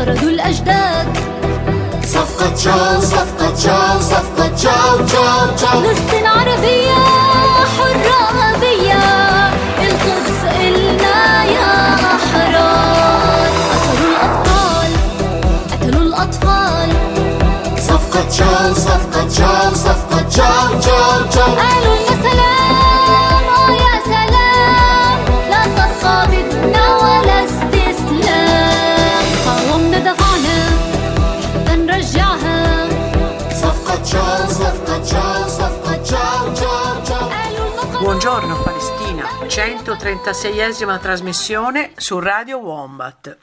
طردوا الأجداد. صفقة جاو صفقة جاو صفقة جاو جاو جاو. فلسطين عربية حرة أبية، القدس إلنا يا أحرار. أسروا الأبطال قتلوا الأطفال. صفقة جاو صفقة جاو صفقة جاو جاو جاو. قالوا يا سلام يا سلام، لا صفقة بدنا ولا استسلام. قاومنا دفعنا حتى نرجعها. صفقة جاو صفقة جاو صفقة جاو جاو جاو. Buongiorno Palestina, 136esima trasmissione su Radio Wombat.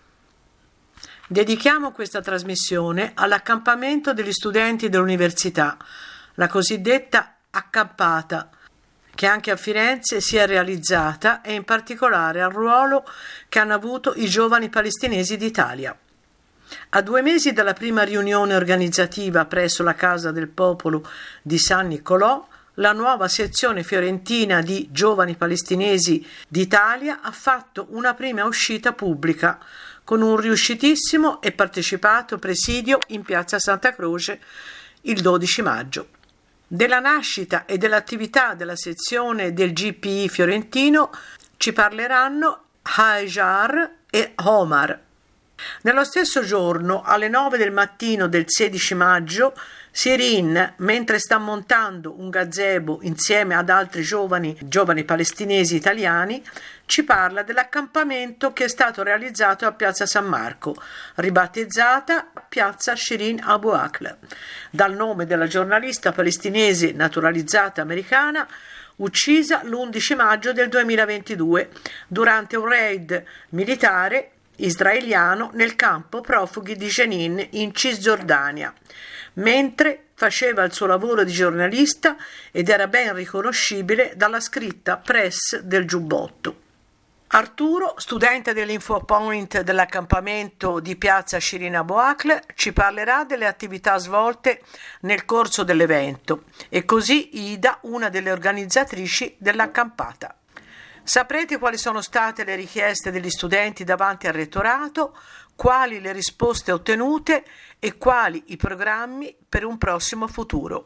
Dedichiamo questa trasmissione all'accampamento degli studenti dell'università, la cosiddetta accampata, che anche a Firenze si è realizzata, e in particolare al ruolo che hanno avuto i giovani palestinesi d'Italia. A 2 mesi dalla prima riunione organizzativa presso la Casa del Popolo di San Nicolò, la nuova sezione fiorentina di Giovani Palestinesi d'Italia ha fatto una prima uscita pubblica con un riuscitissimo e partecipato presidio in Piazza Santa Croce il 12 maggio. Della nascita e dell'attività della sezione del GPI fiorentino ci parleranno Hajar e Omar. Nello stesso giorno, alle 9 del mattino del 16 maggio, Sirin, mentre sta montando un gazebo insieme ad altri giovani palestinesi italiani, ci parla dell'accampamento che è stato realizzato a Piazza San Marco, ribattezzata Piazza Shirin Abu Akleh, dal nome della giornalista palestinese naturalizzata americana uccisa l'11 maggio del 2022 durante un raid militare israeliano nel campo profughi di Jenin in Cisgiordania, mentre faceva il suo lavoro di giornalista ed era ben riconoscibile dalla scritta press del giubbotto. Arturo, studente dell'Infopoint dell'accampamento di Piazza Shirin Abu Akleh, ci parlerà delle attività svolte nel corso dell'evento, e così Ida, una delle organizzatrici dell'accampata. Saprete quali sono state le richieste degli studenti davanti al rettorato, quali le risposte ottenute e quali i programmi per un prossimo futuro.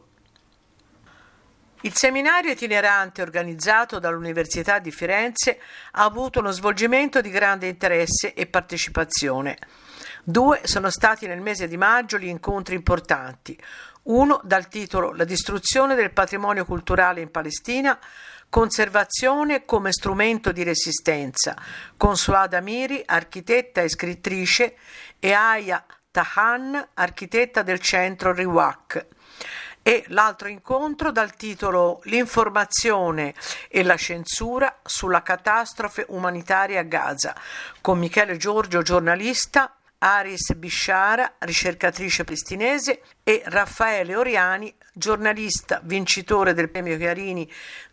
Il seminario itinerante organizzato dall'Università di Firenze ha avuto uno svolgimento di grande interesse e partecipazione. 2 sono stati nel mese di maggio gli incontri importanti. Uno dal titolo La distruzione del patrimonio culturale in Palestina, conservazione come strumento di resistenza, con Suad Amiri, architetta e scrittrice, e Aya Tahan, architetta del centro Riwaq. E l'altro incontro dal titolo L'informazione e la censura sulla catastrofe umanitaria a Gaza, con Michele Giorgio, giornalista, Aris Bishara, ricercatrice palestinese, e Raffaele Oriani, giornalista vincitore del premio Chiarini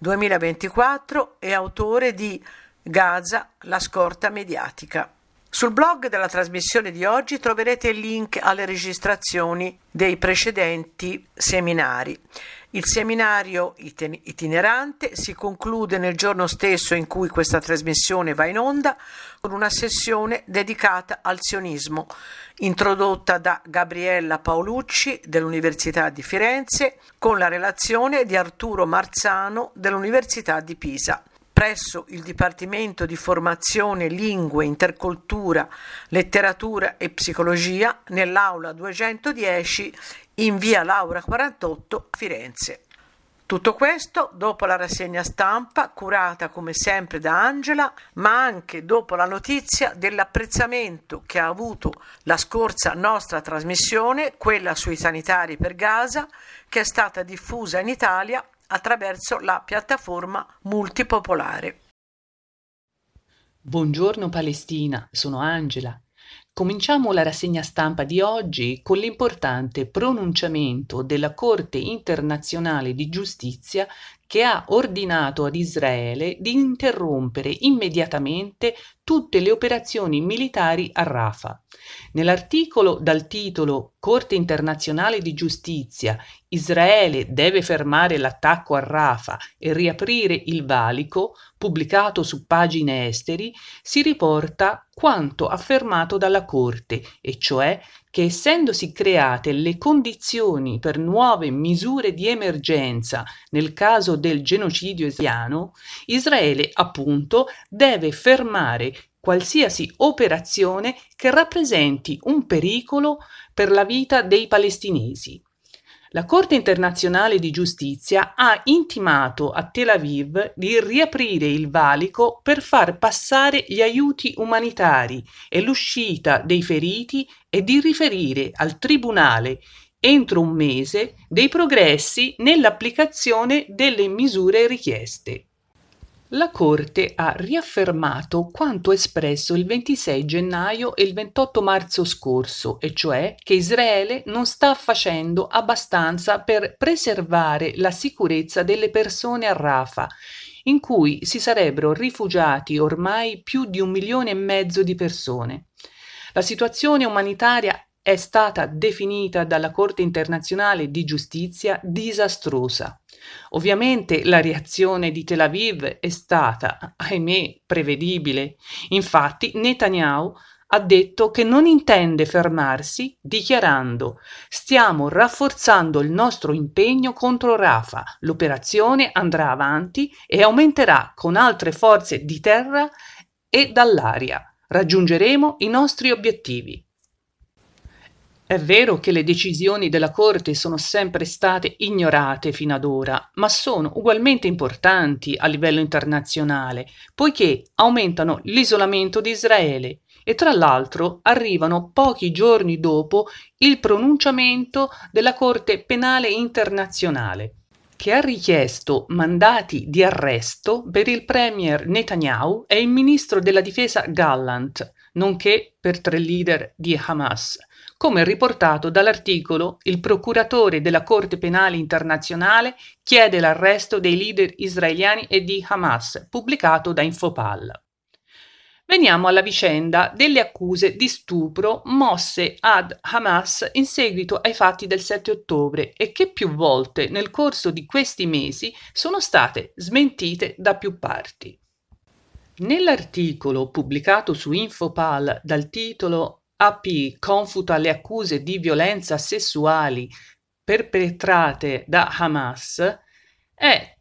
2024 e autore di Gaza, la scorta mediatica. Sul blog della trasmissione di oggi troverete il link alle registrazioni dei precedenti seminari. Il seminario itinerante si conclude nel giorno stesso in cui questa trasmissione va in onda con una sessione dedicata al sionismo, introdotta da Gabriella Paolucci dell'Università di Firenze, con la relazione di Arturo Marzano dell'Università di Pisa. Presso il Dipartimento di Formazione, Lingue, Intercultura, Letteratura e Psicologia, nell'aula 210 in via Laura 48 a Firenze. Tutto questo dopo la rassegna stampa curata come sempre da Angela, ma anche dopo la notizia dell'apprezzamento che ha avuto la scorsa nostra trasmissione, quella sui sanitari per Gaza, che è stata diffusa in Italia attraverso la piattaforma multipopolare. Buongiorno Palestina, sono Angela. Cominciamo la rassegna stampa di oggi con l'importante pronunciamento della Corte internazionale di giustizia che ha ordinato ad Israele di interrompere immediatamente tutte le operazioni militari a Rafah. Nell'articolo dal titolo Corte internazionale di giustizia, Israele deve fermare l'attacco a Rafah e riaprire il valico, pubblicato su pagine esteri, si riporta quanto affermato dalla Corte, e cioè che essendosi create le condizioni per nuove misure di emergenza nel caso del genocidio israeliano, Israele appunto deve fermare qualsiasi operazione che rappresenti un pericolo per la vita dei palestinesi. La Corte internazionale di giustizia ha intimato a Tel Aviv di riaprire il valico per far passare gli aiuti umanitari e l'uscita dei feriti e di riferire al Tribunale entro un mese dei progressi nell'applicazione delle misure richieste. La Corte ha riaffermato quanto espresso il 26 gennaio e il 28 marzo scorso, e cioè che Israele non sta facendo abbastanza per preservare la sicurezza delle persone a Rafah, in cui si sarebbero rifugiati ormai più di 1,5 milioni di persone. La situazione umanitaria è stata definita dalla Corte internazionale di giustizia disastrosa. Ovviamente la reazione di Tel Aviv è stata, ahimè, prevedibile. Infatti Netanyahu ha detto che non intende fermarsi, dichiarando: «Stiamo rafforzando il nostro impegno contro Rafah, l'operazione andrà avanti e aumenterà con altre forze di terra e dall'aria. Raggiungeremo i nostri obiettivi». È vero che le decisioni della Corte sono sempre state ignorate fino ad ora, ma sono ugualmente importanti a livello internazionale, poiché aumentano l'isolamento di Israele e tra l'altro arrivano pochi giorni dopo il pronunciamento della Corte Penale Internazionale, che ha richiesto mandati di arresto per il premier Netanyahu e il ministro della difesa Gallant, nonché per 3 leader di Hamas. Come riportato dall'articolo, il procuratore della Corte Penale Internazionale chiede l'arresto dei leader israeliani e di Hamas, pubblicato da Infopal. Veniamo alla vicenda delle accuse di stupro mosse ad Hamas in seguito ai fatti del 7 ottobre e che più volte nel corso di questi mesi sono state smentite da più parti. Nell'articolo pubblicato su Infopal dal titolo AP confuta le accuse di violenza sessuali perpetrate da Hamas, è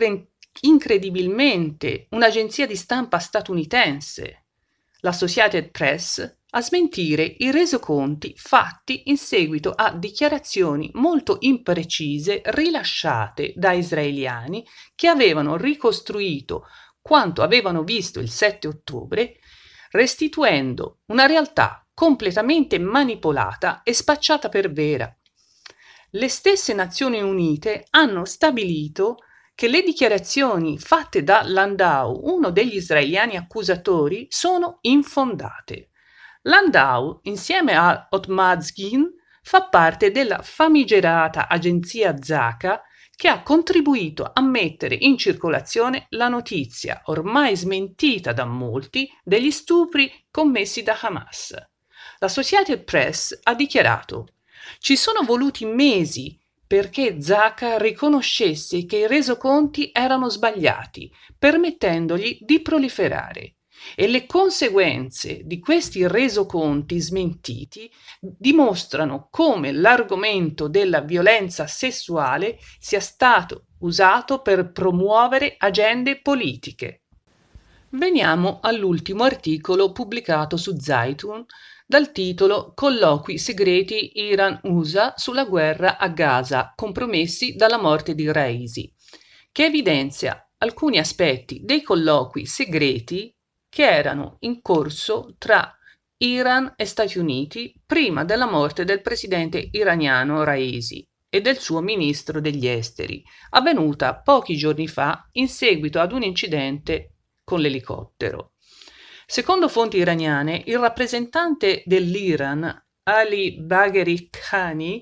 incredibilmente un'agenzia di stampa statunitense, l'Associated Press, a smentire i resoconti fatti in seguito a dichiarazioni molto imprecise rilasciate da israeliani che avevano ricostruito quanto avevano visto il 7 ottobre, restituendo una realtà completamente manipolata e spacciata per vera. Le stesse Nazioni Unite hanno stabilito che le dichiarazioni fatte da Landau, uno degli israeliani accusatori, sono infondate. Landau, insieme a Otmazgin, fa parte della famigerata agenzia Zaka che ha contribuito a mettere in circolazione la notizia, ormai smentita da molti, degli stupri commessi da Hamas. L'Associated Press ha dichiarato: «Ci sono voluti mesi perché Zaka riconoscesse che i resoconti erano sbagliati, permettendogli di proliferare. E le conseguenze di questi resoconti smentiti dimostrano come l'argomento della violenza sessuale sia stato usato per promuovere agende politiche». Veniamo all'ultimo articolo pubblicato su Zaytun dal titolo Colloqui segreti Iran-USA sulla guerra a Gaza, compromessi dalla morte di Raisi, che evidenzia alcuni aspetti dei colloqui segreti che erano in corso tra Iran e Stati Uniti prima della morte del presidente iraniano Raisi e del suo ministro degli esteri, avvenuta pochi giorni fa in seguito ad un incidente con l'elicottero. Secondo fonti iraniane, il rappresentante dell'Iran, Ali Bagheri Khani,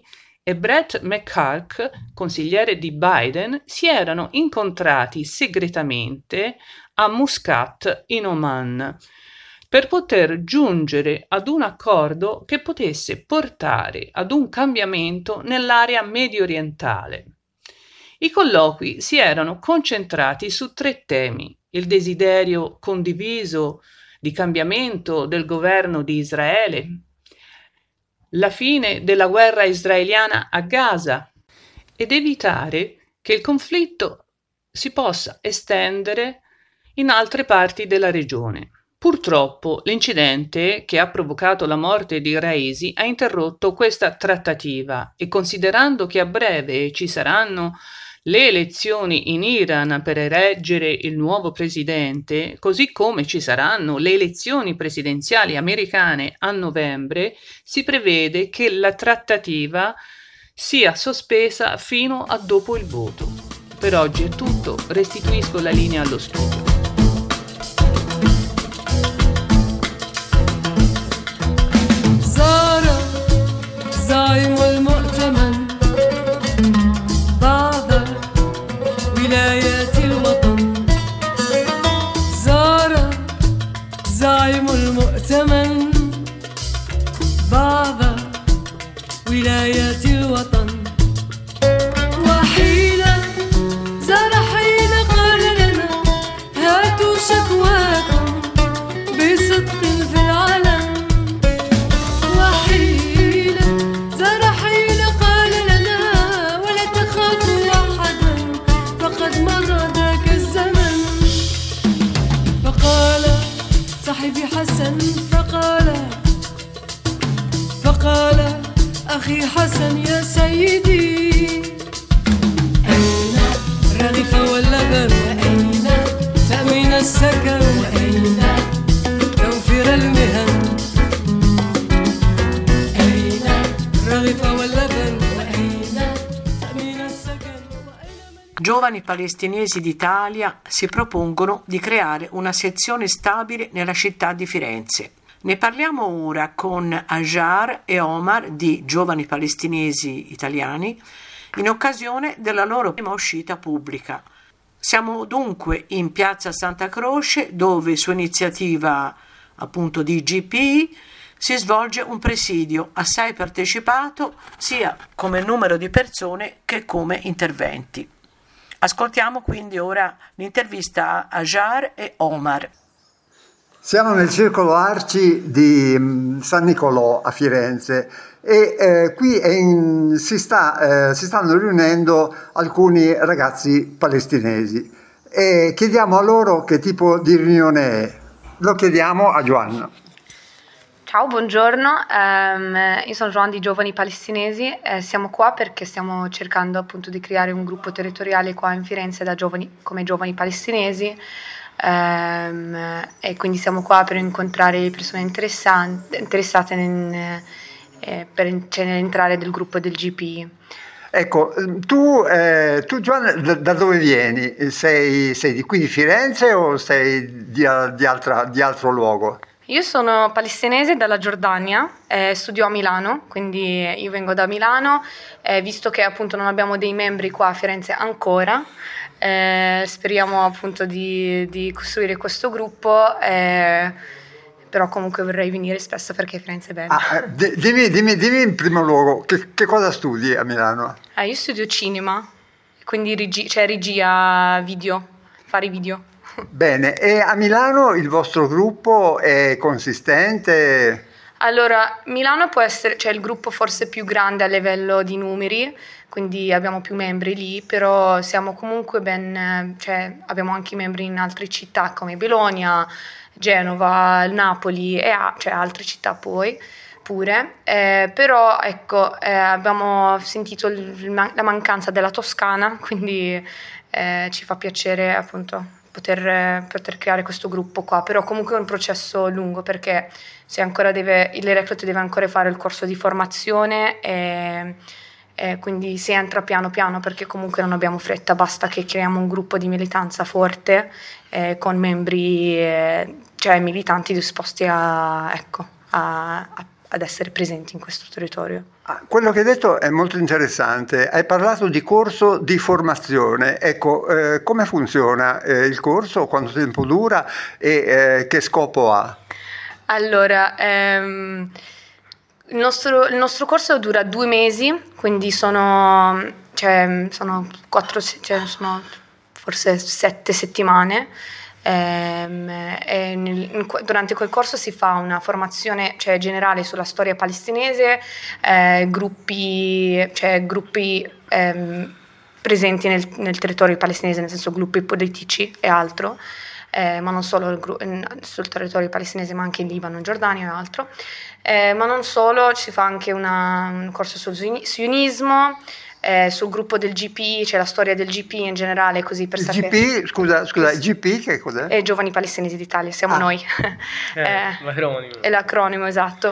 e Brett McCulloch, consigliere di Biden, si erano incontrati segretamente a Muscat in Oman per poter giungere ad un accordo che potesse portare ad un cambiamento nell'area mediorientale. I colloqui si erano concentrati su 3 temi: il desiderio condiviso di cambiamento del governo di Israele, la fine della guerra israeliana a Gaza ed evitare che il conflitto si possa estendere in altre parti della regione. Purtroppo l'incidente che ha provocato la morte di Raisi ha interrotto questa trattativa e, considerando che a breve ci saranno le elezioni in Iran per eleggere il nuovo presidente, così come ci saranno le elezioni presidenziali americane a novembre, si prevede che la trattativa sia sospesa fino a dopo il voto. Per oggi è tutto, restituisco la linea allo studio. زايم المؤتمن بعض ولايات الوطن زار زايم المؤتمن بعض ولايات الوطن وحين زار حين قال لنا هاتوا شكواكم بصدق في العلن صاحبي حسن فقال أخي حسن يا سيدي أين رغف واللبن وأين تأمين السكن وأين توفير المهن أين رغف واللبن وأين تأمين السكن. Giovani palestinesi d'Italia si propongono di creare una sezione stabile nella città di Firenze. Ne parliamo ora con Hajar e Omar di Giovani Palestinesi Italiani in occasione della loro prima uscita pubblica. Siamo dunque in piazza Santa Croce, dove su iniziativa appunto di GP si svolge un presidio assai partecipato sia come numero di persone che come interventi. Ascoltiamo quindi ora l'intervista a Hajar e Omar. Siamo nel Circolo Arci di San Nicolò a Firenze e qui si stanno riunendo alcuni ragazzi palestinesi e chiediamo a loro che tipo di riunione è. Lo chiediamo a Joanna. Ciao, buongiorno, io sono Joanna di Giovani Palestinesi, siamo qua perché stiamo cercando appunto di creare un gruppo territoriale qua in Firenze come Giovani Palestinesi e quindi siamo qua per incontrare le persone interessate nell'entrare del gruppo del GPI. Ecco, tu Giovanna, da dove vieni? Sei di qui di Firenze o sei di altro luogo? Io sono palestinese dalla Giordania, studio a Milano, quindi io vengo da Milano, visto che appunto non abbiamo dei membri qua a Firenze ancora, speriamo appunto di costruire questo gruppo, però comunque vorrei venire spesso perché Firenze è bella. Dimmi in primo luogo, che cosa studi a Milano? Io studio cinema, quindi regia video, fare video. Bene, e a Milano il vostro gruppo è consistente? Allora, Milano può essere, il gruppo forse più grande a livello di numeri, quindi abbiamo più membri lì, però siamo comunque abbiamo anche membri in altre città come Bologna, Genova, Napoli e altre città pure, però ecco, abbiamo sentito la mancanza della Toscana, quindi ci fa piacere appunto poter creare questo gruppo qua, però comunque è un processo lungo perché il recluta deve ancora fare il corso di formazione e quindi si entra piano piano perché comunque non abbiamo fretta, basta che creiamo un gruppo di militanza forte con membri militanti disposti a ad essere presenti in questo territorio. Quello che hai detto è molto interessante. Hai parlato di corso di formazione. Ecco, come funziona il corso, quanto tempo dura e che scopo ha? Allora, il nostro corso dura 2 mesi, quindi sono forse 7 settimane. Durante quel corso si fa una formazione, cioè, generale sulla storia palestinese, gruppi presenti nel territorio palestinese, nel senso gruppi politici e altro, ma non solo sul territorio palestinese, ma anche in Libano, in Giordania e altro. Ma non solo, si fa anche un corso sul sionismo. Sul gruppo del GP, c'è la storia del GP in generale, così per sapere. GP, scusa, il GP che cos'è? Giovani Palestinesi d'Italia, siamo noi. L'acronimo. È l'acronimo, esatto.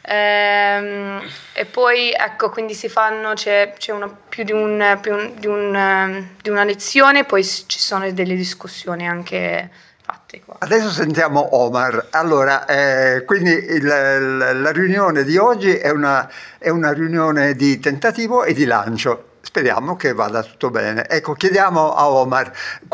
E poi ecco, quindi c'è più di una lezione, poi ci sono delle discussioni anche fatte qua. Adesso sentiamo Omar. Allora, quindi la riunione di oggi è una riunione di tentativo e di lancio. Speriamo che vada tutto bene. Ecco, chiediamo a Omar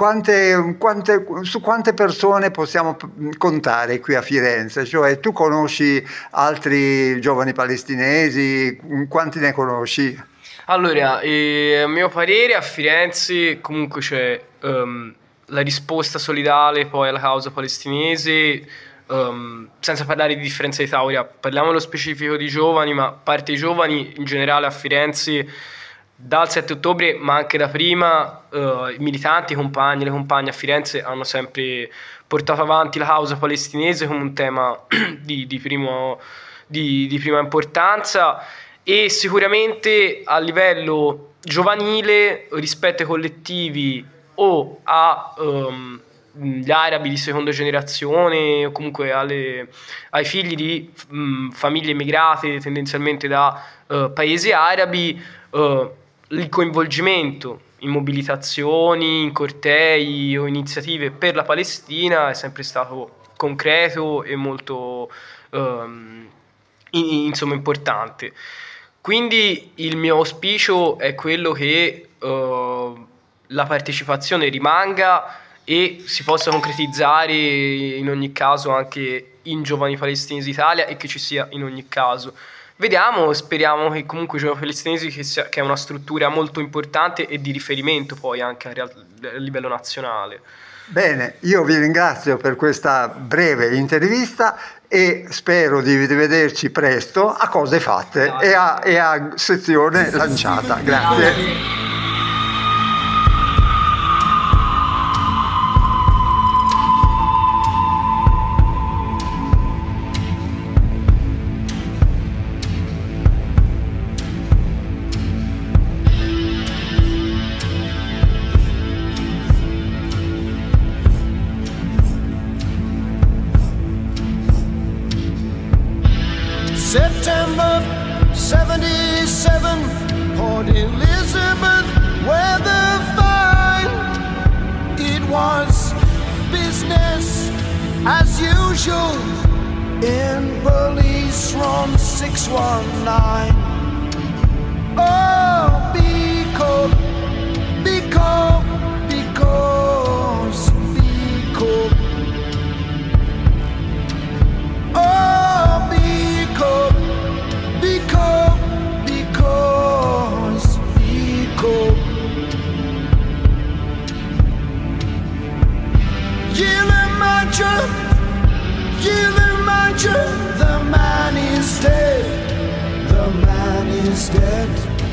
su quante persone possiamo contare qui a Firenze? Cioè, tu conosci altri giovani palestinesi? Quanti ne conosci? Allora, a mio parere a Firenze comunque c'è la risposta solidale poi alla causa palestinese, senza parlare di differenza di età. Ora parliamo nello specifico di giovani, ma a parte i giovani in generale a Firenze dal 7 ottobre, ma anche da prima, i militanti, i compagni, le compagne a Firenze hanno sempre portato avanti la causa palestinese come un tema di prima importanza, e sicuramente a livello giovanile rispetto ai collettivi o agli arabi di seconda generazione o comunque ai figli di famiglie immigrate tendenzialmente da paesi arabi, il coinvolgimento in mobilitazioni, in cortei o iniziative per la Palestina è sempre stato concreto e molto importante. Quindi il mio auspicio è quello che la partecipazione rimanga e si possa concretizzare in ogni caso anche in Giovani Palestinesi d'Italia, e che ci sia in ogni caso. Vediamo, speriamo che comunque i Giovani Palestinesi, che è una struttura molto importante e di riferimento poi anche a livello nazionale. Bene, io vi ringrazio per questa breve intervista e spero di rivederci presto a cose fatte e a sezione lanciata. Grazie. September 77, Port Elizabeth, weather fine. It was business as usual in police room 619. Oh, because oh, because Kilimanjaro, the man is dead, the man is dead.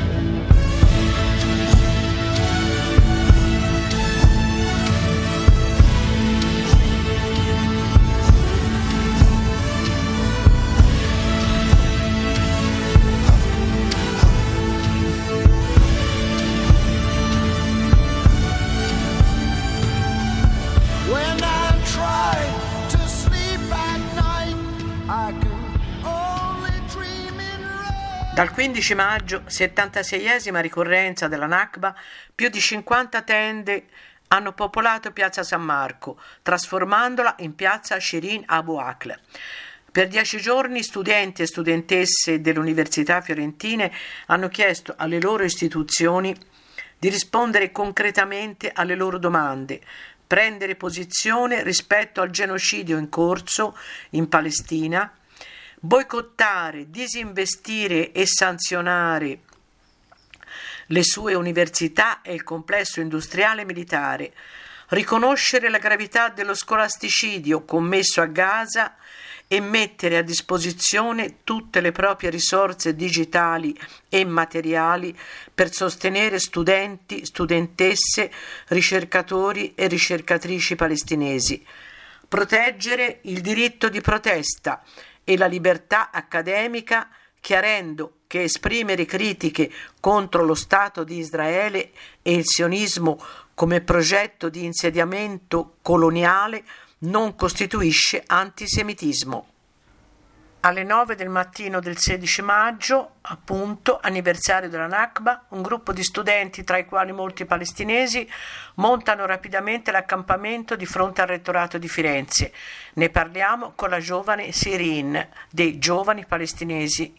Dal 15 maggio, 76esima ricorrenza della Nakba, più di 50 tende hanno popolato piazza San Marco, trasformandola in piazza Shirin Abu Akleh. Per 10 giorni studenti e studentesse delle università fiorentine hanno chiesto alle loro istituzioni di rispondere concretamente alle loro domande, prendere posizione rispetto al genocidio in corso in Palestina, boicottare, disinvestire e sanzionare le sue università e il complesso industriale militare, riconoscere la gravità dello scolasticidio commesso a Gaza e mettere a disposizione tutte le proprie risorse digitali e materiali per sostenere studenti, studentesse, ricercatori e ricercatrici palestinesi, proteggere il diritto di protesta e la libertà accademica, chiarendo che esprimere critiche contro lo Stato di Israele e il sionismo come progetto di insediamento coloniale non costituisce antisemitismo. Alle 9 del mattino del 16 maggio, appunto, anniversario della Nakba, un gruppo di studenti, tra i quali molti palestinesi, montano rapidamente l'accampamento di fronte al rettorato di Firenze. Ne parliamo con la giovane Sirin, dei giovani palestinesi.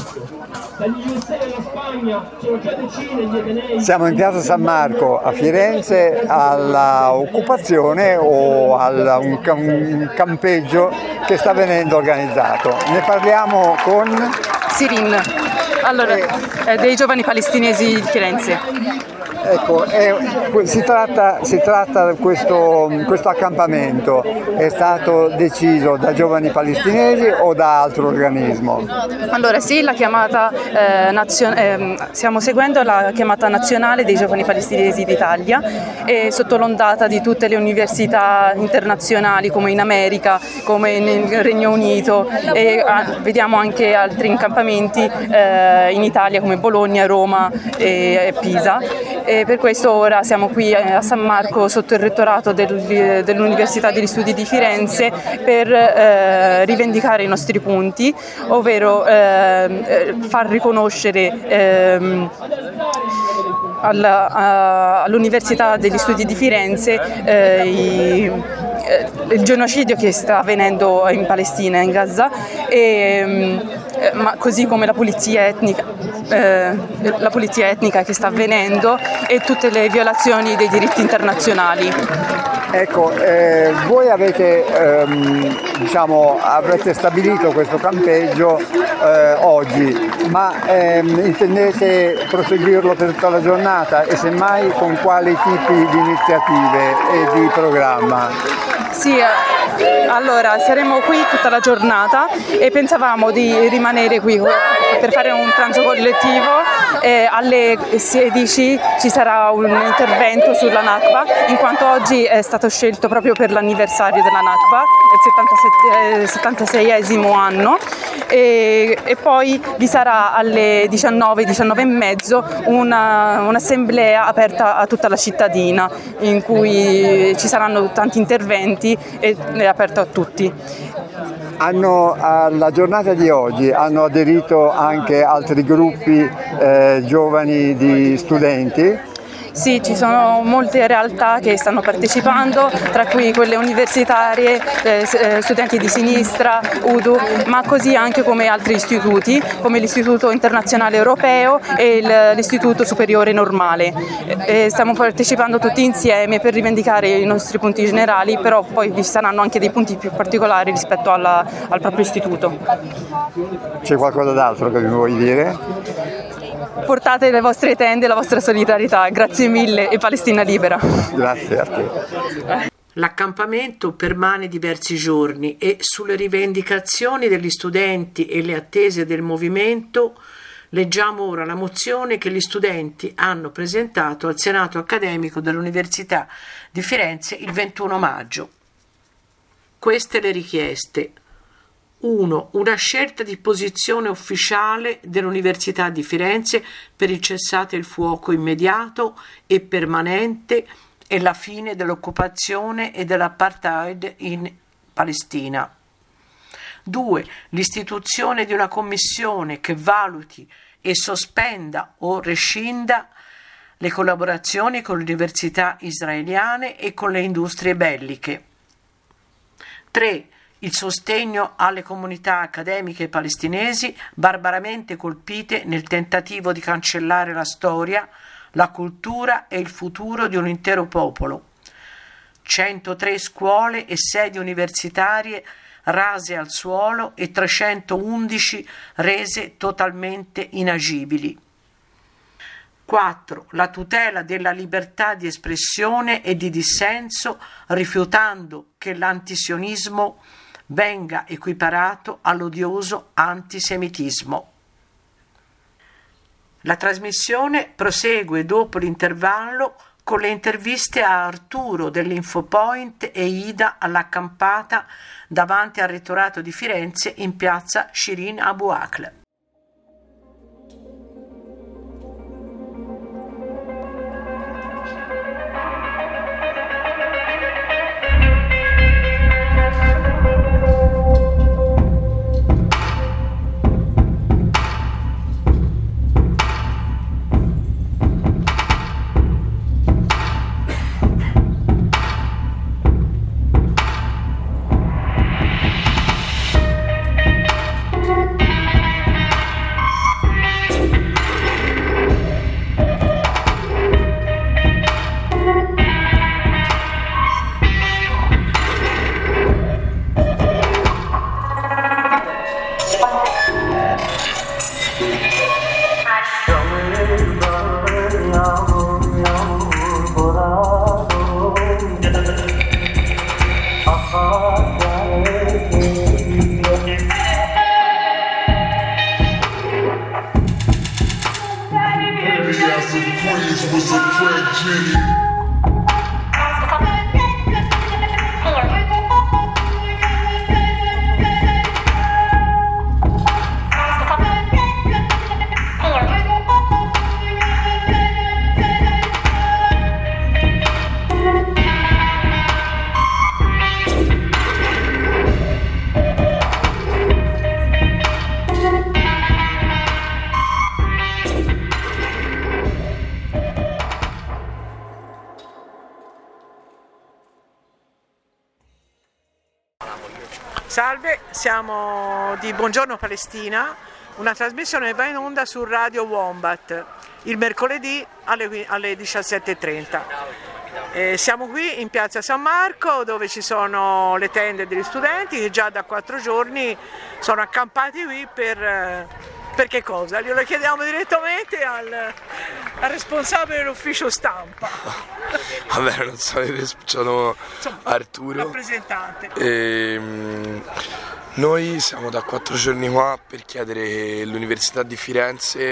Siamo in piazza San Marco a Firenze alla occupazione o a un campeggio che sta venendo organizzato. Ne parliamo con Sirin, allora, dei giovani palestinesi di Firenze. Ecco, si tratta questo accampamento è stato deciso da giovani palestinesi o da altro organismo? Allora sì, la chiamata stiamo seguendo la chiamata nazionale dei giovani palestinesi d'Italia e sotto l'ondata di tutte le università internazionali come in America, come nel Regno Unito e vediamo anche altri incampamenti in Italia come Bologna, Roma e Pisa. E per questo ora siamo qui a San Marco sotto il rettorato dell'Università degli Studi di Firenze per rivendicare i nostri punti, ovvero far riconoscere all'Università degli Studi di Firenze il genocidio che sta avvenendo in Palestina, in Gaza, ma così come la pulizia etnica che sta avvenendo e tutte le violazioni dei diritti internazionali. Ecco, voi avrete stabilito questo campeggio oggi, ma intendete proseguirlo per tutta la giornata e semmai con quali tipi di iniziative e di programma? Sì, allora saremo qui tutta la giornata e pensavamo di rimanere qui per fare un pranzo collettivo e alle 16 ci sarà un intervento sulla Nakba, in quanto oggi è stato scelto proprio per l'anniversario della Nakba, il 76esimo anno, e poi vi sarà alle 19 e mezzo un'assemblea aperta a tutta la cittadina in cui ci saranno tanti interventi e è aperto a tutti. Alla giornata di oggi hanno aderito anche altri gruppi giovani di studenti? Sì, ci sono molte realtà che stanno partecipando, tra cui quelle universitarie, studenti di sinistra, UDU, ma così anche come altri istituti, come l'Istituto Internazionale Europeo e l'Istituto Superiore Normale. Stiamo partecipando tutti insieme per rivendicare i nostri punti generali, però poi vi saranno anche dei punti più particolari rispetto al proprio istituto. C'è qualcosa d'altro che vi vuoi dire? Portate le vostre tende, la vostra solidarietà. Grazie mille e Palestina libera. Grazie a te. L'accampamento permane diversi giorni e sulle rivendicazioni degli studenti e le attese del movimento leggiamo ora la mozione che gli studenti hanno presentato al Senato accademico dell'Università di Firenze il 21 maggio. Queste le richieste. 1. Una scelta di posizione ufficiale dell'Università di Firenze per il cessate il fuoco immediato e permanente e la fine dell'occupazione e dell'apartheid in Palestina. 2. L'istituzione di una commissione che valuti e sospenda o rescinda le collaborazioni con le università israeliane e con le industrie belliche. 3. il sostegno alle comunità accademiche palestinesi barbaramente colpite nel tentativo di cancellare la storia, la cultura e il futuro di un intero popolo. 103 scuole e sedi universitarie rase al suolo e 311 rese totalmente inagibili. 4. La tutela della libertà di espressione e di dissenso, rifiutando che l'antisionismo venga equiparato all'odioso antisemitismo. La trasmissione prosegue dopo l'intervallo con le interviste a Arturo dell'Infopoint e Ida all'accampata davanti al rettorato di Firenze in piazza Shirin Abu Akleh. Salve, siamo di Buongiorno Palestina, una trasmissione che va in onda su Radio Wombat il mercoledì alle 17:30. Siamo qui in piazza San Marco dove ci sono le tende degli studenti che già da 4 giorni sono accampati qui per che cosa? Glielo chiediamo direttamente al responsabile dell'ufficio stampa. Vabbè, non so, sono Arturo. Rappresentante. Noi siamo da 4 giorni qua per chiedere all'Università di Firenze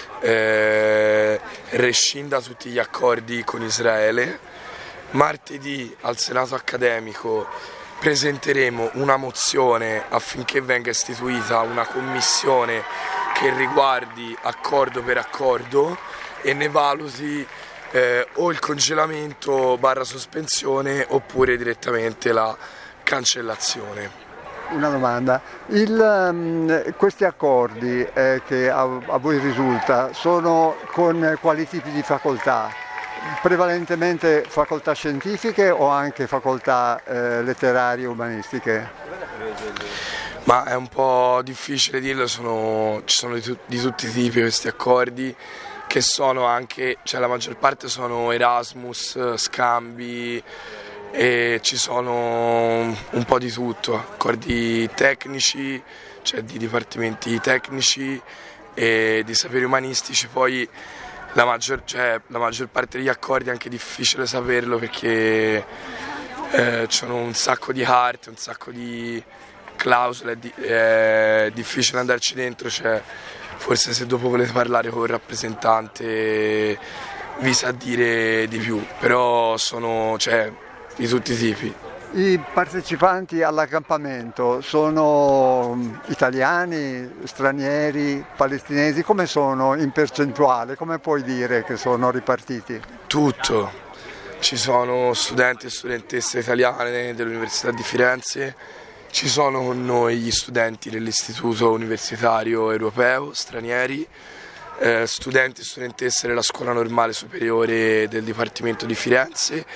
rescinda tutti gli accordi con Israele. Martedì al Senato accademico presenteremo una mozione affinché venga istituita una commissione che riguardi accordo per accordo e ne valuti o il congelamento / sospensione oppure direttamente la cancellazione. Una domanda, questi accordi che a voi risulta sono con quali tipi di facoltà? Prevalentemente facoltà scientifiche o anche facoltà letterarie e umanistiche? Ma è un po' difficile dirlo, ci sono di tutti i tipi questi accordi che sono anche, cioè la maggior parte sono Erasmus, scambi e ci sono un po' di tutto, accordi tecnici, cioè di dipartimenti tecnici e di saperi umanistici, poi la maggior parte degli accordi è anche difficile saperlo perché ci sono un sacco di carte, un sacco di clausole, è difficile andarci dentro, cioè, forse se dopo volete parlare con il rappresentante vi sa dire di più, però sono di tutti i tipi. I partecipanti all'accampamento sono italiani, stranieri, palestinesi? Come sono in percentuale? Come puoi dire che sono ripartiti? Tutto. Ci sono studenti e studentesse italiane dell'Università di Firenze, ci sono con noi gli studenti dell'Istituto Universitario Europeo, stranieri, studenti e studentesse della Scuola Normale Superiore del Dipartimento di Firenze,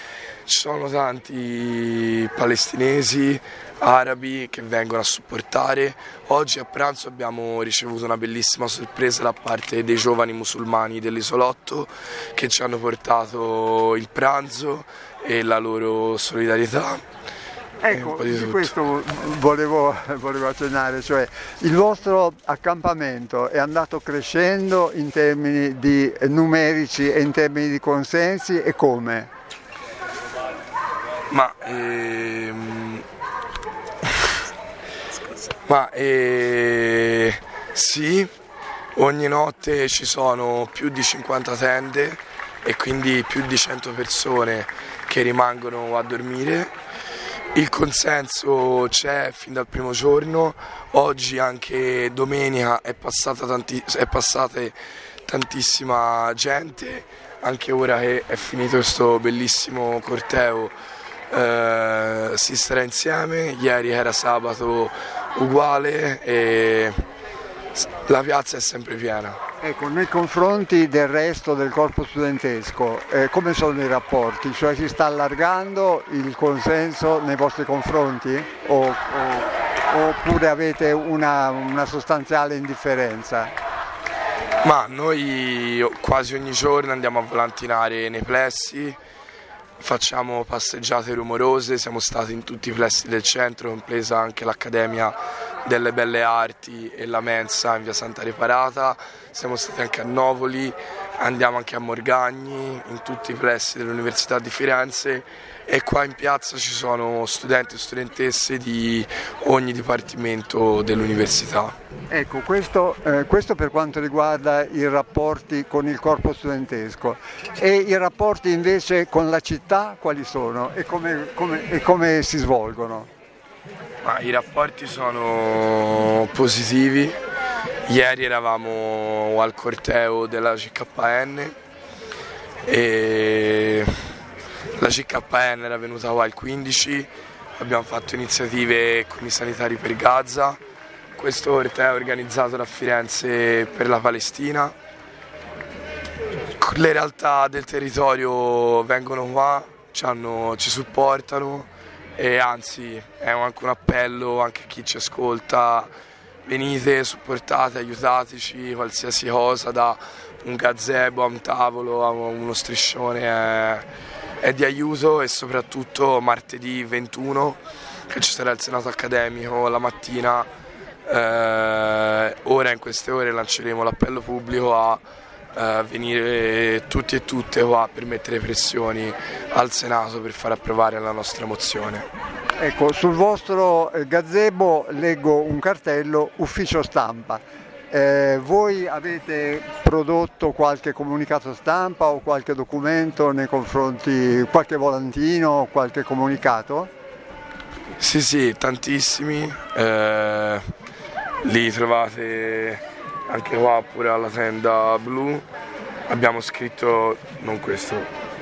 Ci sono tanti palestinesi, arabi che vengono a supportare. Oggi a pranzo abbiamo ricevuto una bellissima sorpresa da parte dei giovani musulmani dell'isolotto che ci hanno portato il pranzo e la loro solidarietà. Ecco, di questo volevo accennare, cioè il vostro accampamento è andato crescendo in termini di numerici e in termini di consensi e come? Sì, ogni notte ci sono più di 50 tende e quindi più di 100 persone che rimangono a dormire. Il consenso c'è fin dal primo giorno, oggi anche domenica è passata tantissima gente, anche ora che è finito questo bellissimo corteo si starà insieme, ieri era sabato uguale e la piazza è sempre piena. Ecco, nei confronti del resto del corpo studentesco, come sono i rapporti? Cioè si sta allargando il consenso nei vostri confronti oppure avete una sostanziale indifferenza? Ma noi quasi ogni giorno andiamo a volantinare nei plessi, facciamo passeggiate rumorose, siamo stati in tutti i plessi del centro, compresa anche l'Accademia delle Belle Arti e la Mensa in via Santa Reparata, siamo stati anche a Novoli, andiamo anche a Morgagni, in tutti i plessi dell'Università di Firenze e qua in piazza ci sono studenti e studentesse di ogni dipartimento dell'università. Ecco, questo per quanto riguarda i rapporti con il corpo studentesco e i rapporti invece con la città quali sono e come si svolgono? I rapporti sono positivi, ieri eravamo al corteo della CKN e la CKN era venuta qua il 15, abbiamo fatto iniziative con i sanitari per Gaza, questo corteo è organizzato da Firenze per la Palestina, le realtà del territorio vengono qua, ci supportano. E anzi è anche un appello anche a chi ci ascolta, venite, supportate, aiutateci, qualsiasi cosa, da un gazebo a un tavolo a uno striscione è di aiuto e soprattutto martedì 21 che ci sarà il Senato accademico la mattina, ora in queste ore lanceremo l'appello pubblico a venire tutti e tutte qua per mettere pressioni al Senato per far approvare la nostra mozione. Ecco, sul vostro gazebo leggo un cartello ufficio stampa. Voi avete prodotto qualche comunicato stampa o qualche documento nei confronti, qualche volantino, qualche comunicato? Sì, tantissimi, li trovate anche qua pure alla tenda blu, abbiamo scritto, non questo,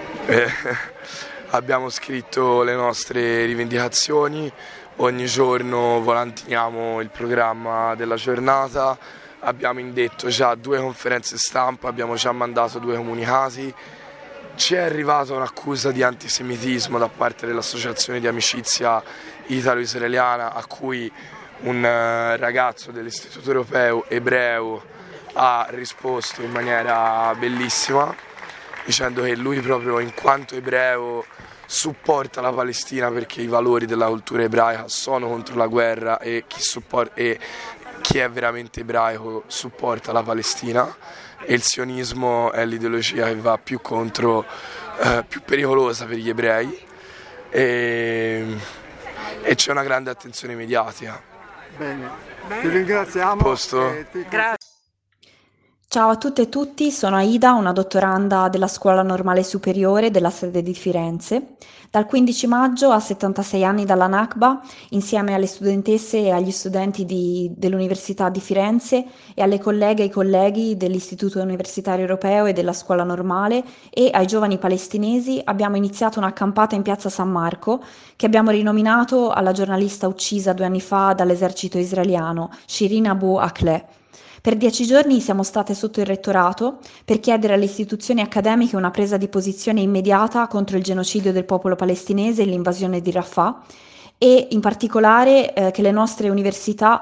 abbiamo scritto le nostre rivendicazioni, ogni giorno volantiniamo il programma della giornata, abbiamo indetto già 2 conferenze stampa, abbiamo già mandato 2 comunicati, ci è arrivata un'accusa di antisemitismo da parte dell'associazione di amicizia italo-israeliana a cui un ragazzo dell'Istituto Europeo ebreo ha risposto in maniera bellissima dicendo che lui proprio in quanto ebreo supporta la Palestina perché i valori della cultura ebraica sono contro la guerra e chi è veramente ebraico supporta la Palestina e il sionismo è l'ideologia che va più contro, più pericolosa per gli ebrei e c'è una grande attenzione mediatica. Bene, ti ringraziamo. Grazie. Ciao a tutte e tutti, sono Aida, una dottoranda della Scuola Normale Superiore della sede di Firenze. Dal 15 maggio, a 76 anni dalla Nakba, insieme alle studentesse e agli studenti dell'Università di Firenze e alle colleghe e ai colleghi dell'Istituto Universitario Europeo e della Scuola Normale e ai giovani palestinesi, abbiamo iniziato un'accampata in piazza San Marco che abbiamo rinominato alla giornalista uccisa 2 anni fa dall'esercito israeliano, Shirin Abu Akleh, Per 10 giorni siamo state sotto il rettorato per chiedere alle istituzioni accademiche una presa di posizione immediata contro il genocidio del popolo palestinese e l'invasione di Rafah e in particolare che le nostre università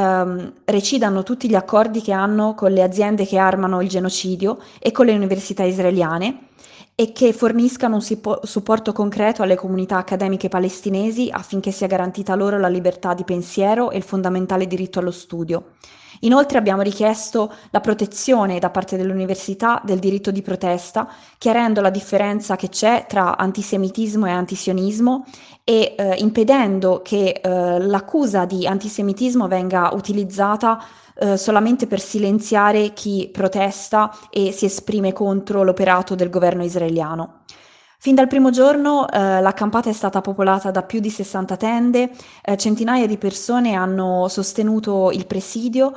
recidano tutti gli accordi che hanno con le aziende che armano il genocidio e con le università israeliane e che forniscano un supporto concreto alle comunità accademiche palestinesi affinché sia garantita loro la libertà di pensiero e il fondamentale diritto allo studio. Inoltre abbiamo richiesto la protezione da parte dell'università del diritto di protesta, chiarendo la differenza che c'è tra antisemitismo e antisionismo e impedendo che l'accusa di antisemitismo venga utilizzata solamente per silenziare chi protesta e si esprime contro l'operato del governo israeliano. Fin dal primo giorno l'accampata è stata popolata da più di 60 tende, centinaia di persone hanno sostenuto il presidio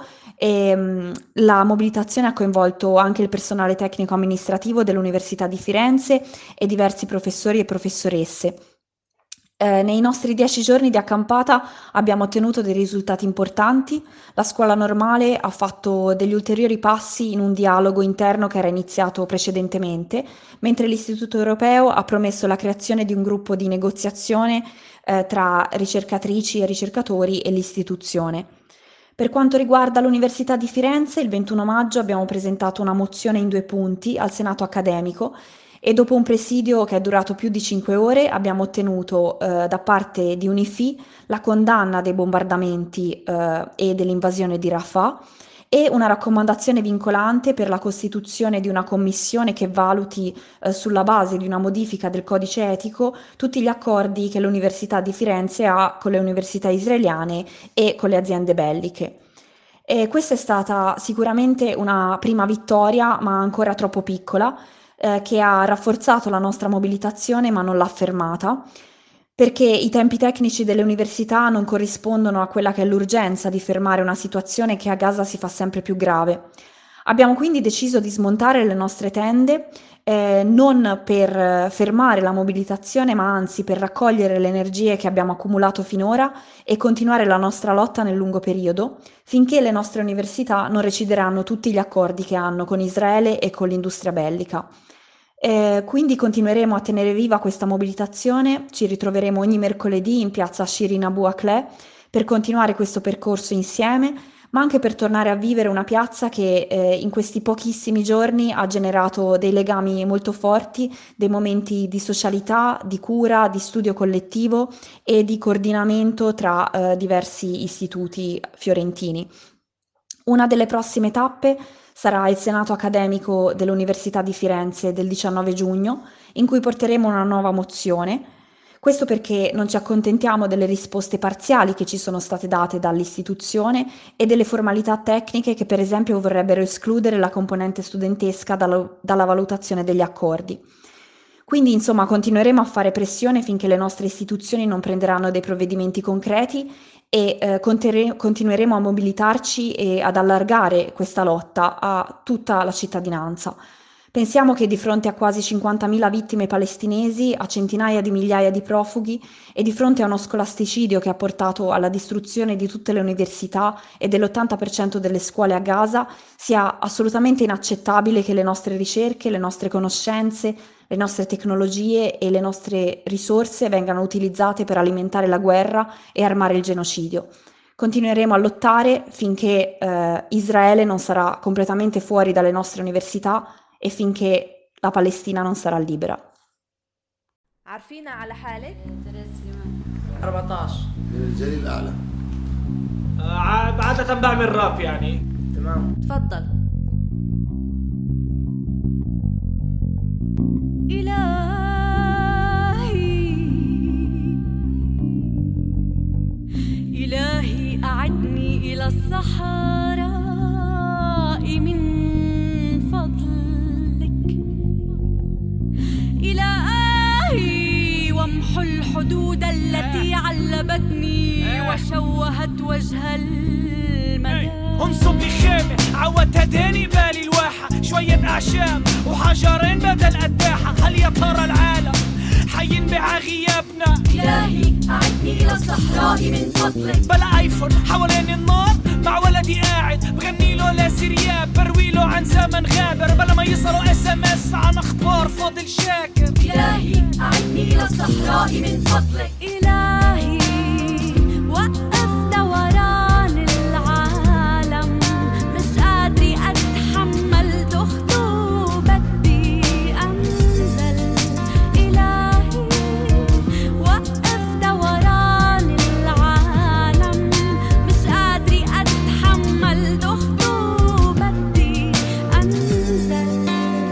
e la mobilitazione ha coinvolto anche il personale tecnico amministrativo dell'Università di Firenze e diversi professori e professoresse. Nei nostri 10 giorni di accampata abbiamo ottenuto dei risultati importanti. La scuola normale ha fatto degli ulteriori passi in un dialogo interno che era iniziato precedentemente, mentre l'Istituto Europeo ha promesso la creazione di un gruppo di negoziazione tra ricercatrici e ricercatori e l'istituzione. Per quanto riguarda l'Università di Firenze, il 21 maggio abbiamo presentato una mozione in 2 punti al Senato accademico e dopo un presidio che è durato più di 5 ore abbiamo ottenuto da parte di UNIFI la condanna dei bombardamenti e dell'invasione di Rafah e una raccomandazione vincolante per la costituzione di una commissione che valuti sulla base di una modifica del codice etico tutti gli accordi che l'Università di Firenze ha con le università israeliane e con le aziende belliche. E questa è stata sicuramente una prima vittoria, ma ancora troppo piccola, che ha rafforzato la nostra mobilitazione ma non l'ha fermata, perché i tempi tecnici delle università non corrispondono a quella che è l'urgenza di fermare una situazione che a Gaza si fa sempre più grave. Abbiamo quindi deciso di smontare le nostre tende, non per fermare la mobilitazione, ma anzi per raccogliere le energie che abbiamo accumulato finora e continuare la nostra lotta nel lungo periodo, finché le nostre università non recideranno tutti gli accordi che hanno con Israele e con l'industria bellica. Quindi continueremo a tenere viva questa mobilitazione, ci ritroveremo ogni mercoledì in piazza Shirin Abu Akleh per continuare questo percorso insieme, ma anche per tornare a vivere una piazza che in questi pochissimi giorni ha generato dei legami molto forti, dei momenti di socialità, di cura, di studio collettivo e di coordinamento tra diversi istituti fiorentini. Una delle prossime tappe sarà il Senato accademico dell'Università di Firenze del 19 giugno, in cui porteremo una nuova mozione. Questo perché non ci accontentiamo delle risposte parziali che ci sono state date dall'istituzione e delle formalità tecniche che per esempio vorrebbero escludere la componente studentesca dalla valutazione degli accordi. Quindi insomma continueremo a fare pressione finché le nostre istituzioni non prenderanno dei provvedimenti concreti e continueremo a mobilitarci e ad allargare questa lotta a tutta la cittadinanza. Pensiamo che di fronte a quasi 50.000 vittime palestinesi, a centinaia di migliaia di profughi e di fronte a uno scolasticio che ha portato alla distruzione di tutte le università e dell'80% delle scuole a Gaza, sia assolutamente inaccettabile che le nostre ricerche, le nostre conoscenze, le nostre tecnologie e le nostre risorse vengano utilizzate per alimentare la guerra e armare il genocidio. Continueremo a lottare finché Israele non sarà completamente fuori dalle nostre università e finché la Palestina non sarà libera. عارفينا على حالك؟ 14 من الجليل الأعلى. عادة بعمل راب يعني. تمام تفضل. إلهي أعدني إلى الصحراء من فضلك إلهي وامحو الحدود التي علبتني وشوهت وجه المدى انصب لي خيمة عودتها داني بالي الواحة شوية أعشاب وحجرين بدل قداحة هل يا ترى العالم حينبع غيابنا إلهي أعدني إلى الصحراء من فضلك بلا ايفون حوالين النار مع ولدي قاعد بغني له عن زمن غابر بلا ما يصلوا SMS عن اخبار فاضل شاكر. إلهي أعدني إلى الصحراء من فضلك. إلهي وقف دوران العالم، مش قادري أتحمل دخته بدي أنزل. إلهي وقف دوران العالم، مش قادري أتحمل دخته بدي أنزل.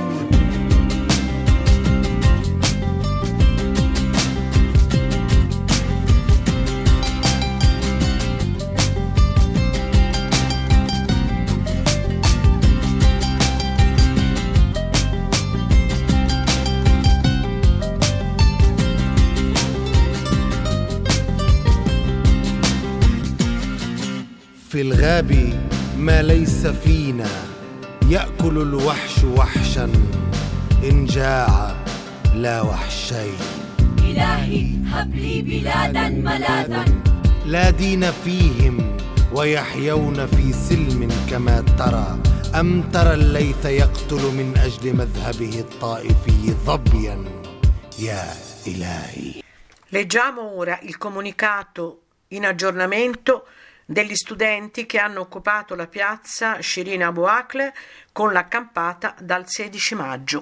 في الغاب ما ليس فينا، يأكل الوحش وحشا إن جاع لا وحشين. إلهي هب لي بلادا ملاذا، لا دين فيهم ويحيون في سلم كما ترى. أم ترى الليث يقتل من أجل مذهبه الطائفي ظبيا يا إلهي. Leggiamo ora il comunicato in aggiornamento degli studenti che hanno occupato la piazza Shirin Abu Akleh con l'accampata dal 16 maggio.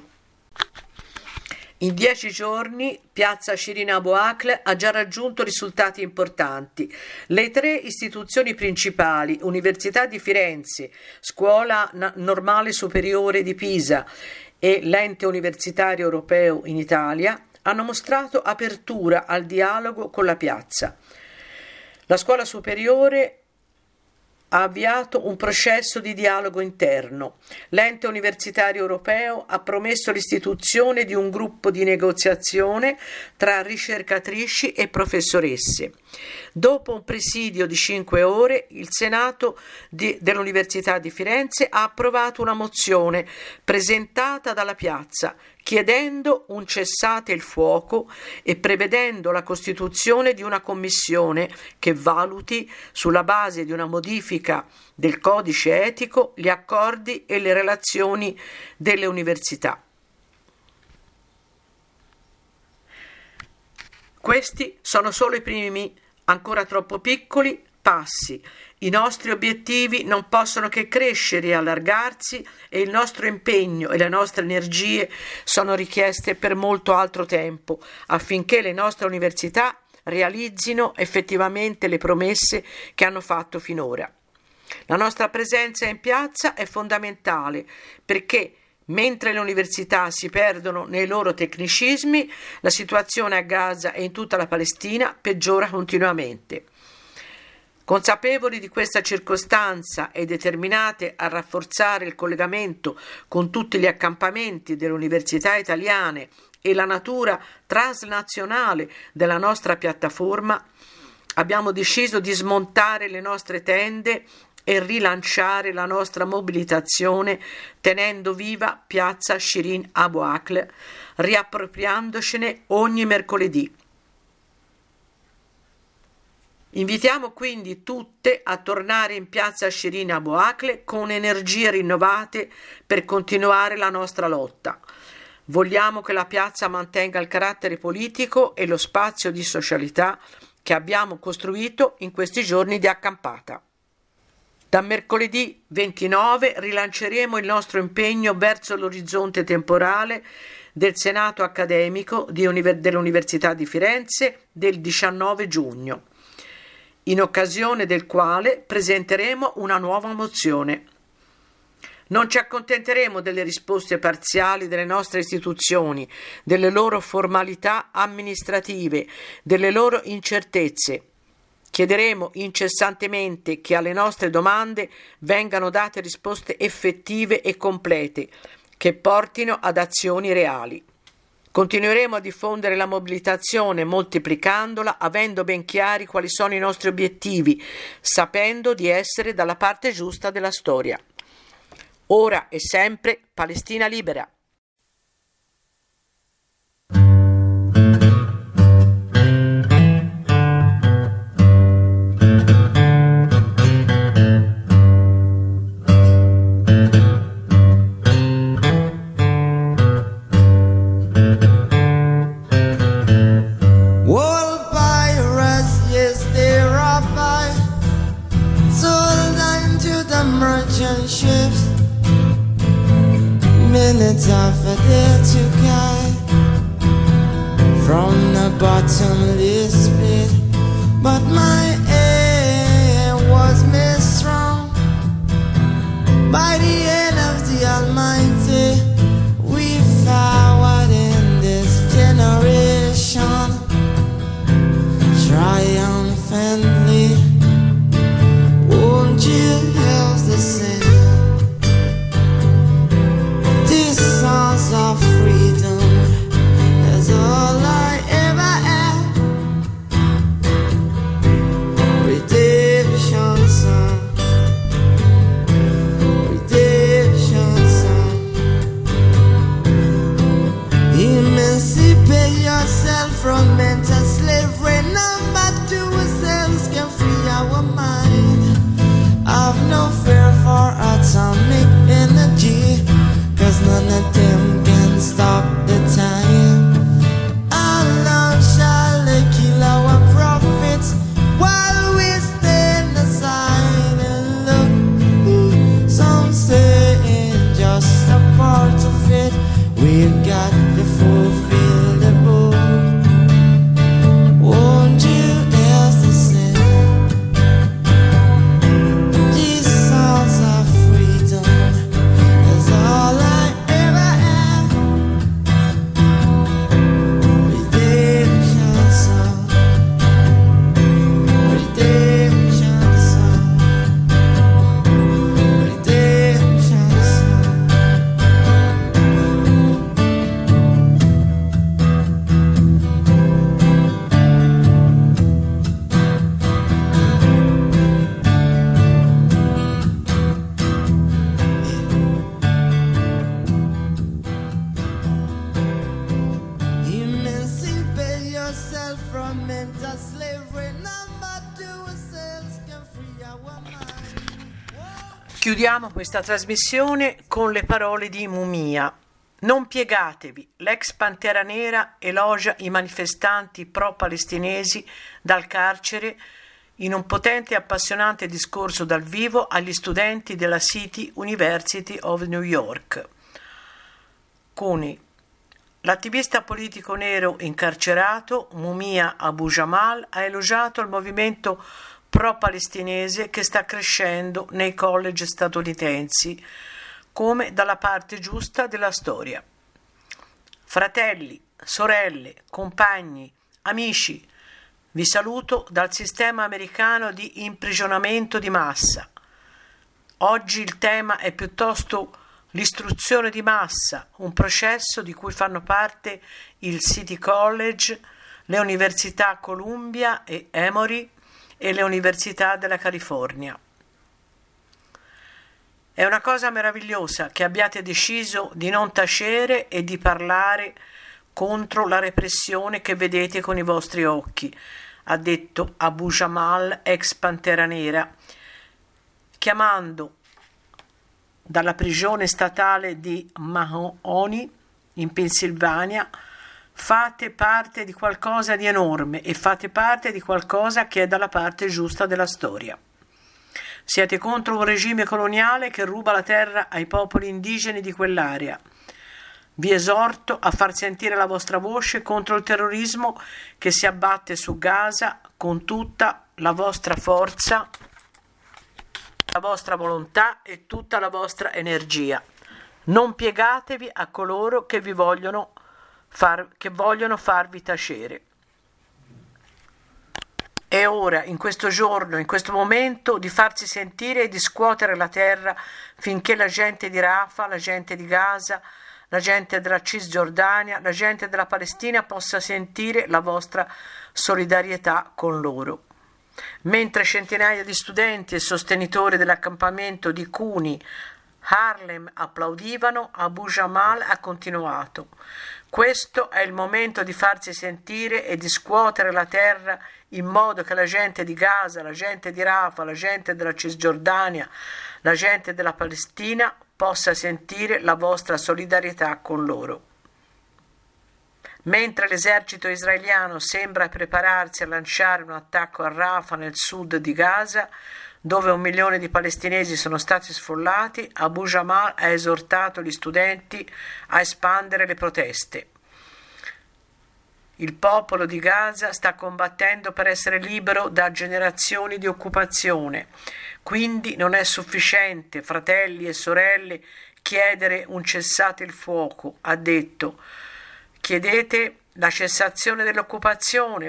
In 10 giorni piazza Shirin Abu Akleh ha già raggiunto risultati importanti. Le 3 istituzioni principali, Università di Firenze, Scuola Normale Superiore di Pisa e l'Ente Universitario Europeo in Italia, hanno mostrato apertura al dialogo con la piazza. La scuola superiore ha avviato un processo di dialogo interno. L'ente universitario europeo ha promesso l'istituzione di un gruppo di negoziazione tra ricercatrici e professoresse. Dopo un presidio di 5 ore, il Senato dell'Università di Firenze ha approvato una mozione presentata dalla piazza chiedendo un cessate il fuoco e prevedendo la costituzione di una commissione che valuti, sulla base di una modifica del codice etico, gli accordi e le relazioni delle università. Questi sono solo i primi, ancora troppo piccoli, passi. I nostri obiettivi non possono che crescere e allargarsi e il nostro impegno e le nostre energie sono richieste per molto altro tempo affinché le nostre università realizzino effettivamente le promesse che hanno fatto finora. La nostra presenza in piazza è fondamentale perché mentre le università si perdono nei loro tecnicismi, la situazione a Gaza e in tutta la Palestina peggiora continuamente. Consapevoli di questa circostanza e determinate a rafforzare il collegamento con tutti gli accampamenti delle università italiane e la natura transnazionale della nostra piattaforma, abbiamo deciso di smontare le nostre tende e rilanciare la nostra mobilitazione tenendo viva piazza Shirin Abu Akleh, riappropriandocene ogni mercoledì. Invitiamo quindi tutte a tornare in piazza Shirin Abu Akleh con energie rinnovate per continuare la nostra lotta. Vogliamo che la piazza mantenga il carattere politico e lo spazio di socialità che abbiamo costruito in questi giorni di accampata. Da mercoledì 29 rilanceremo il nostro impegno verso l'orizzonte temporale del Senato accademico dell'Università di Firenze del 19 giugno. In occasione del quale presenteremo una nuova mozione. Non ci accontenteremo delle risposte parziali delle nostre istituzioni, delle loro formalità amministrative, delle loro incertezze. Chiederemo incessantemente che alle nostre domande vengano date risposte effettive e complete, che portino ad azioni reali. Continueremo a diffondere la mobilitazione moltiplicandola, avendo ben chiari quali sono i nostri obiettivi, sapendo di essere dalla parte giusta della storia. Ora e sempre Palestina libera. merchant ships, minutes are there to guide from the bottomless pit, but my aim was made strong by the hand of the Almighty. We forward in this generation triumphantly. Won't you help the sing these songs of freedom? That's all I ever had. Redemption song, redemption song. Emancipate yourself from mental slavery. Number two ourselves can free our mind. I've no fear for atomic energy, 'cause none of them can stop the time. Our love shall kill our prophets while we stand aside and look. Some say it's just a part of it. We've got to fulfill the book. Won't you ask the same? These songs of freedom is all I ever had. Redemption song, redemption song, redemption song. Emancipate yourself from mental slavery. Number two ourselves can free our mind. Chiudiamo questa trasmissione con le parole di Mumia. Non piegatevi, l'ex Pantera Nera elogia i manifestanti pro-palestinesi dal carcere in un potente e appassionante discorso dal vivo agli studenti della City University of New York. Cuni. L'attivista politico nero incarcerato, Mumia Abu Jamal, ha elogiato il movimento pro-palestinese che sta crescendo nei college statunitensi come dalla parte giusta della storia. Fratelli, sorelle, compagni, amici, vi saluto dal sistema americano di imprigionamento di massa. Oggi il tema è piuttosto l'istruzione di massa, un processo di cui fanno parte il City College, le università Columbia e Emory e le università della California. È una cosa meravigliosa che abbiate deciso di non tacere e di parlare contro la repressione che vedete con i vostri occhi, ha detto Abu Jamal, ex Pantera Nera, chiamando dalla prigione statale di Mahoney in Pennsylvania: fate parte di qualcosa di enorme e fate parte di qualcosa che è dalla parte giusta della storia. Siete contro un regime coloniale che ruba la terra ai popoli indigeni di quell'area. Vi esorto a far sentire la vostra voce contro il terrorismo che si abbatte su Gaza con tutta la vostra forza, la vostra volontà e tutta la vostra energia. Non piegatevi a coloro che vogliono farvi tacere. È ora, in questo giorno, in questo momento, di farsi sentire e di scuotere la terra finché la gente di Rafah, la gente di Gaza, la gente della Cisgiordania, la gente della Palestina possa sentire la vostra solidarietà con loro. Mentre centinaia di studenti e sostenitori dell'accampamento di Cuni, Harlem applaudivano, Abu Jamal ha continuato: questo è il momento di farsi sentire e di scuotere la terra in modo che la gente di Gaza, la gente di Rafah, la gente della Cisgiordania, la gente della Palestina possa sentire la vostra solidarietà con loro. Mentre l'esercito israeliano sembra prepararsi a lanciare un attacco a Rafah nel sud di Gaza, dove 1 milione di palestinesi sono stati sfollati, Abu Jamal ha esortato gli studenti a espandere le proteste. Il popolo di Gaza sta combattendo per essere libero da generazioni di occupazione, quindi non è sufficiente, fratelli e sorelle, chiedere un cessate il fuoco, ha detto. Chiedete la cessazione dell'occupazione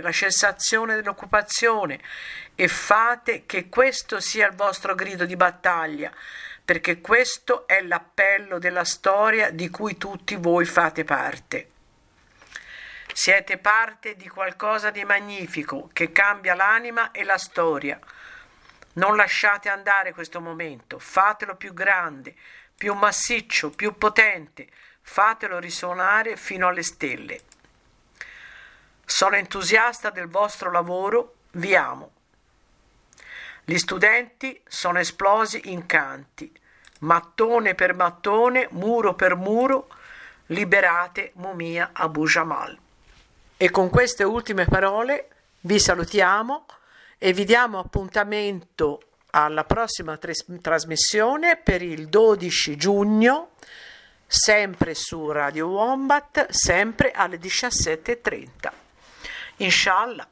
e fate che questo sia il vostro grido di battaglia, perché questo è l'appello della storia di cui tutti voi fate parte. Siete parte di qualcosa di magnifico che cambia l'anima e la storia. Non lasciate andare questo momento, fatelo più grande, più massiccio, più potente, fatelo risuonare fino alle stelle. Sono entusiasta del vostro lavoro, vi amo. Gli studenti sono esplosi in canti, mattone per mattone, muro per muro, liberate Mumia Abu Jamal. E con queste ultime parole vi salutiamo e vi diamo appuntamento alla prossima trasmissione per il 12 giugno, sempre su Radio Wombat, sempre alle 17:30. Inshallah.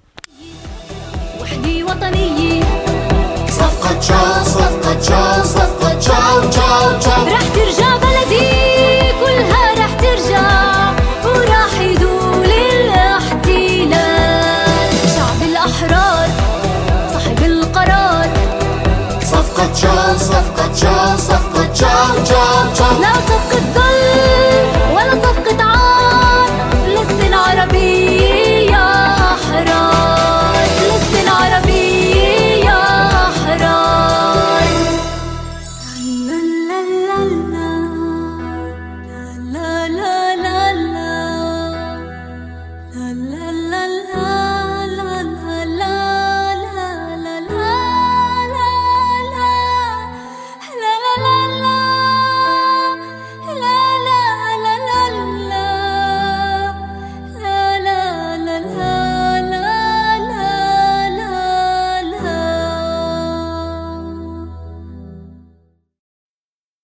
صفقة تشاو صفقة تشاو صفقة تشاو تشاو تشاو رح ترجع بلدي كلها رح ترجع وراح يزول الاحتلال شعب الأحرار صاحب القرار صفقة تشاو صفقة تشاو صفقة تشاو تشاو تشاو لا صفقة ظلم